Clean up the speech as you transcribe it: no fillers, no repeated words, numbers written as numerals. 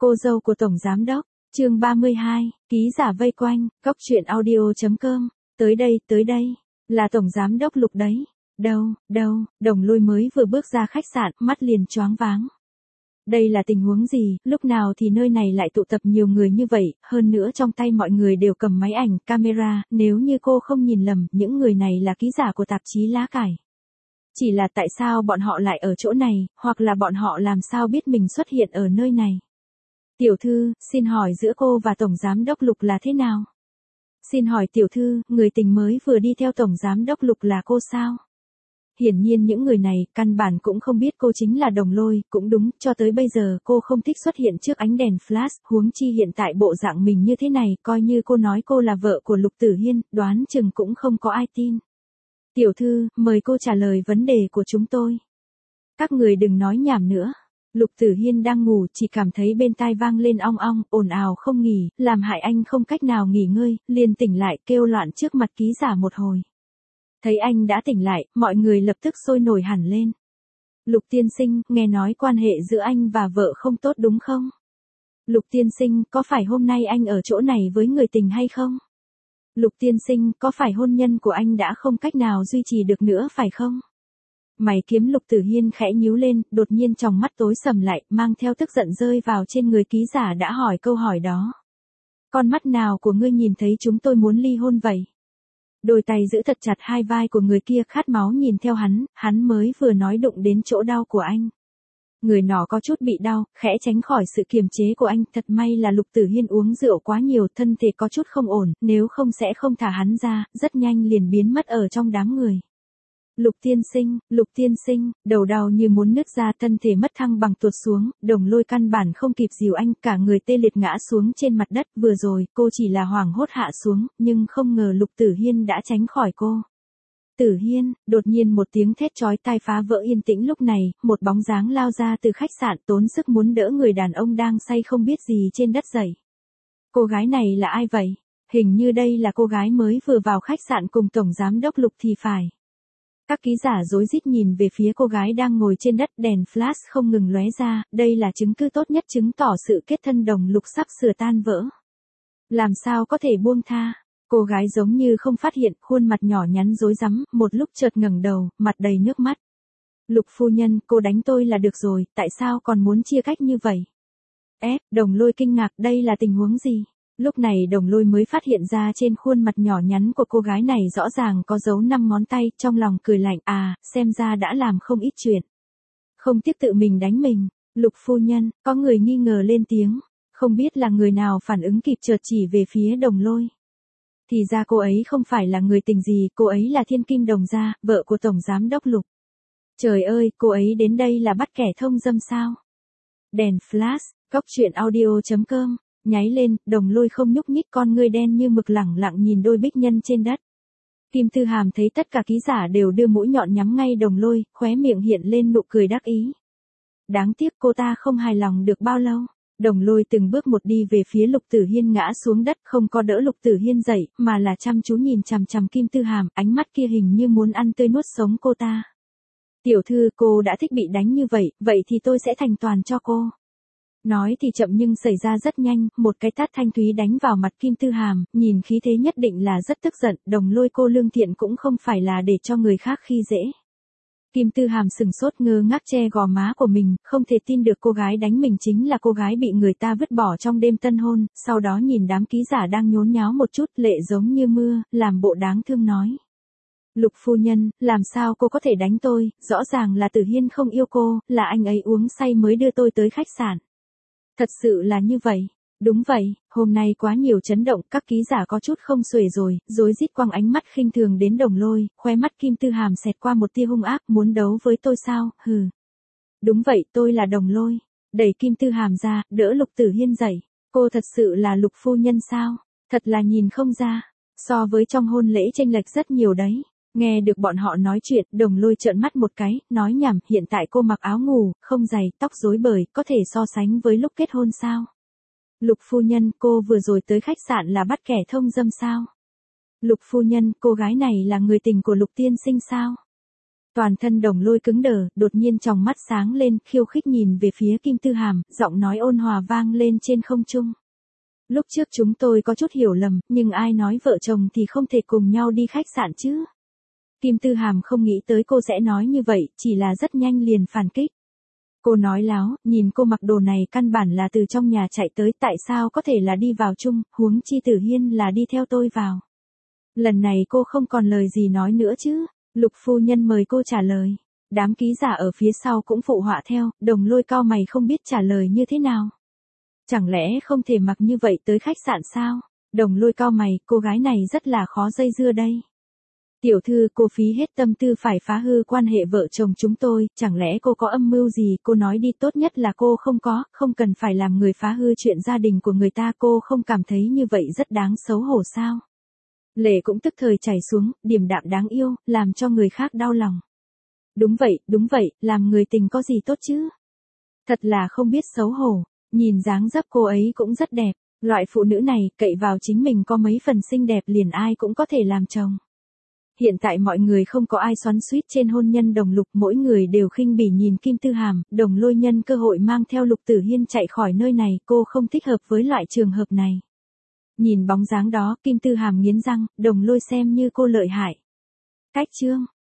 Cô dâu của Tổng Giám Đốc, chương 32, ký giả vây quanh, góc chuyện audio.com, tới đây, là Tổng Giám Đốc Lục đấy. Đâu, Đồng Lôi mới vừa bước ra khách sạn, mắt liền choáng váng. Đây là tình huống gì, lúc nào thì nơi này lại tụ tập nhiều người như vậy, hơn nữa trong tay mọi người đều cầm máy ảnh, camera, nếu như cô không nhìn lầm, những người này là ký giả của tạp chí Lá Cải. Chỉ là tại sao bọn họ lại ở chỗ này, hoặc là bọn họ làm sao biết mình xuất hiện ở nơi này. Tiểu thư, xin hỏi giữa cô và Tổng Giám Đốc Lục là thế nào? Xin hỏi tiểu thư, người tình mới vừa đi theo Tổng Giám Đốc Lục là cô sao? Hiển nhiên những người này, căn bản cũng không biết cô chính là Đồng Lôi, cũng đúng, cho tới bây giờ cô không thích xuất hiện trước ánh đèn flash, huống chi hiện tại bộ dạng mình như thế này, coi như cô nói cô là vợ của Lục Tử Hiên, đoán chừng cũng không có ai tin. Tiểu thư, mời cô trả lời vấn đề của chúng tôi. Các người đừng nói nhảm nữa. Lục Tử Hiên đang ngủ, chỉ cảm thấy bên tai vang lên ong ong, ồn ào không nghỉ, làm hại anh không cách nào nghỉ ngơi, liền tỉnh lại kêu loạn trước mặt ký giả một hồi. Thấy anh đã tỉnh lại, mọi người lập tức sôi nổi hẳn lên. Lục tiên sinh, nghe nói quan hệ giữa anh và vợ không tốt đúng không? Lục tiên sinh, có phải hôm nay anh ở chỗ này với người tình hay không? Lục tiên sinh, có phải hôn nhân của anh đã không cách nào duy trì được nữa phải không? Mày kiếm Lục Tử Hiên khẽ nhíu lên, đột nhiên tròng mắt tối sầm lại, mang theo tức giận rơi vào trên người ký giả đã hỏi câu hỏi đó. Con mắt nào của ngươi nhìn thấy chúng tôi muốn ly hôn vậy? Đôi tay giữ thật chặt hai vai của người kia khát máu nhìn theo hắn mới vừa nói đụng đến chỗ đau của anh. Người nọ có chút bị đau, khẽ tránh khỏi sự kiềm chế của anh, thật may là Lục Tử Hiên uống rượu quá nhiều, thân thể có chút không ổn, nếu không sẽ không thả hắn ra, rất nhanh liền biến mất ở trong đám người. Lục tiên sinh, đầu đau như muốn nứt ra, thân thể mất thăng bằng tuột xuống, Đồng Lôi căn bản không kịp dìu anh, cả người tê liệt ngã xuống trên mặt đất, vừa rồi, cô chỉ là hoảng hốt hạ xuống, nhưng không ngờ Lục Tử Hiên đã tránh khỏi cô. Tử Hiên, đột nhiên một tiếng thét chói tai phá vỡ yên tĩnh lúc này, một bóng dáng lao ra từ khách sạn tốn sức muốn đỡ người đàn ông đang say không biết gì trên đất dậy. Cô gái này là ai vậy? Hình như đây là cô gái mới vừa vào khách sạn cùng Tổng Giám Đốc Lục thì phải. Các ký giả rối rít nhìn về phía cô gái đang ngồi trên đất, đèn flash không ngừng lóe ra, đây là chứng cứ tốt nhất chứng tỏ sự kết thân Đồng Lục sắp sửa tan vỡ. Làm sao có thể buông tha? Cô gái giống như không phát hiện, khuôn mặt nhỏ nhắn rối rắm, một lúc chợt ngẩng đầu, mặt đầy nước mắt. Lục phu nhân, cô đánh tôi là được rồi, tại sao còn muốn chia cách như vậy? Đồng Lôi kinh ngạc, đây là tình huống gì? Lúc này Đồng Lôi mới phát hiện ra trên khuôn mặt nhỏ nhắn của cô gái này rõ ràng có dấu 5 ngón tay, trong lòng cười lạnh, xem ra đã làm không ít chuyện. Không tiếc tự mình đánh mình. Lục phu nhân, có người nghi ngờ lên tiếng, không biết là người nào phản ứng kịp chợt chỉ về phía Đồng Lôi. Thì ra cô ấy không phải là người tình gì, cô ấy là Thiên Kim Đồng Gia, vợ của Tổng Giám Đốc Lục. Trời ơi, cô ấy đến đây là bắt kẻ thông dâm sao? Đèn flash, góc chuyện audio.com, nháy lên, Đồng Lôi không nhúc nhích, con ngươi đen như mực lẳng lặng nhìn đôi bích nhân trên đất. Kim Tư Hàm thấy tất cả ký giả đều đưa mũi nhọn nhắm ngay Đồng Lôi, khóe miệng hiện lên nụ cười đắc ý. Đáng tiếc cô ta không hài lòng được bao lâu. Đồng Lôi từng bước một đi về phía Lục Tử Hiên ngã xuống đất, không có đỡ Lục Tử Hiên dậy, mà là chăm chú nhìn chằm chằm Kim Tư Hàm, ánh mắt kia hình như muốn ăn tươi nuốt sống cô ta. Tiểu thư, cô đã thích bị đánh như vậy, vậy thì tôi sẽ thành toàn cho cô. Nói thì chậm nhưng xảy ra rất nhanh, một cái tát thanh thúy đánh vào mặt Kim Tư Hàm, nhìn khí thế nhất định là rất tức giận, Đồng Lôi cô lương thiện cũng không phải là để cho người khác khi dễ. Kim Tư Hàm sừng sốt ngơ ngác che gò má của mình, không thể tin được cô gái đánh mình chính là cô gái bị người ta vứt bỏ trong đêm tân hôn, sau đó nhìn đám ký giả đang nhốn nháo một chút, lệ giống như mưa, làm bộ đáng thương nói. Lục phu nhân, làm sao cô có thể đánh tôi, rõ ràng là Tử Hiên không yêu cô, là anh ấy uống say mới đưa tôi tới khách sạn. Thật sự là như vậy. Đúng vậy, hôm nay quá nhiều chấn động, các ký giả có chút không xuể rồi, rối rít quăng ánh mắt khinh thường đến Đồng Lôi, khóe mắt Kim Tư Hàm xẹt qua một tia hung ác, muốn đấu với tôi sao, hừ. Đúng vậy, tôi là Đồng Lôi. Đẩy Kim Tư Hàm ra, đỡ Lục Tử Hiên dậy. Cô thật sự là Lục phu nhân sao? Thật là nhìn không ra. So với trong hôn lễ chênh lệch rất nhiều đấy. Nghe được bọn họ nói chuyện, Đồng Lôi trợn mắt một cái, nói nhảm, hiện tại cô mặc áo ngủ, không giày, tóc rối bời, có thể so sánh với lúc kết hôn sao? Lục phu nhân, cô vừa rồi tới khách sạn là bắt kẻ thông dâm sao? Lục phu nhân, cô gái này là người tình của Lục tiên sinh sao? Toàn thân Đồng Lôi cứng đờ, đột nhiên tròng mắt sáng lên, khiêu khích nhìn về phía Kim Tư Hàm, giọng nói ôn hòa vang lên trên không trung. Lúc trước chúng tôi có chút hiểu lầm, nhưng ai nói vợ chồng thì không thể cùng nhau đi khách sạn chứ? Kim Tư Hàm không nghĩ tới cô sẽ nói như vậy, chỉ là rất nhanh liền phản kích. Cô nói láo, nhìn cô mặc đồ này căn bản là từ trong nhà chạy tới, tại sao có thể là đi vào chung, huống chi Tử Hiên là đi theo tôi vào. Lần này cô không còn lời gì nói nữa chứ, Lục phu nhân mời cô trả lời. Đám ký giả ở phía sau cũng phụ họa theo, Đồng Lôi cau mày không biết trả lời như thế nào. Chẳng lẽ không thể mặc như vậy tới khách sạn sao? Đồng Lôi cau mày, cô gái này rất là khó dây dưa đây. Tiểu thư, cô phí hết tâm tư phải phá hư quan hệ vợ chồng chúng tôi, chẳng lẽ cô có âm mưu gì? Cô nói đi, tốt nhất là cô không có, không cần phải làm người phá hư chuyện gia đình của người ta. Cô không cảm thấy như vậy rất đáng xấu hổ sao? Lệ cũng tức thời chảy xuống, điềm đạm đáng yêu, làm cho người khác đau lòng. Đúng vậy, làm người tình có gì tốt chứ? Thật là không biết xấu hổ, nhìn dáng dấp cô ấy cũng rất đẹp, loại phụ nữ này, cậy vào chính mình có mấy phần xinh đẹp liền ai cũng có thể làm chồng. Hiện tại mọi người không có ai xoắn xuýt trên hôn nhân Đồng Lục, mỗi người đều khinh bỉ nhìn Kim Tư Hàm. Đồng Lôi nhân cơ hội mang theo Lục Tử Hiên chạy khỏi nơi này, cô không thích hợp với loại trường hợp này. Nhìn bóng dáng đó, Kim Tư Hàm nghiến răng, Đồng Lôi xem như cô lợi hại. Cách chương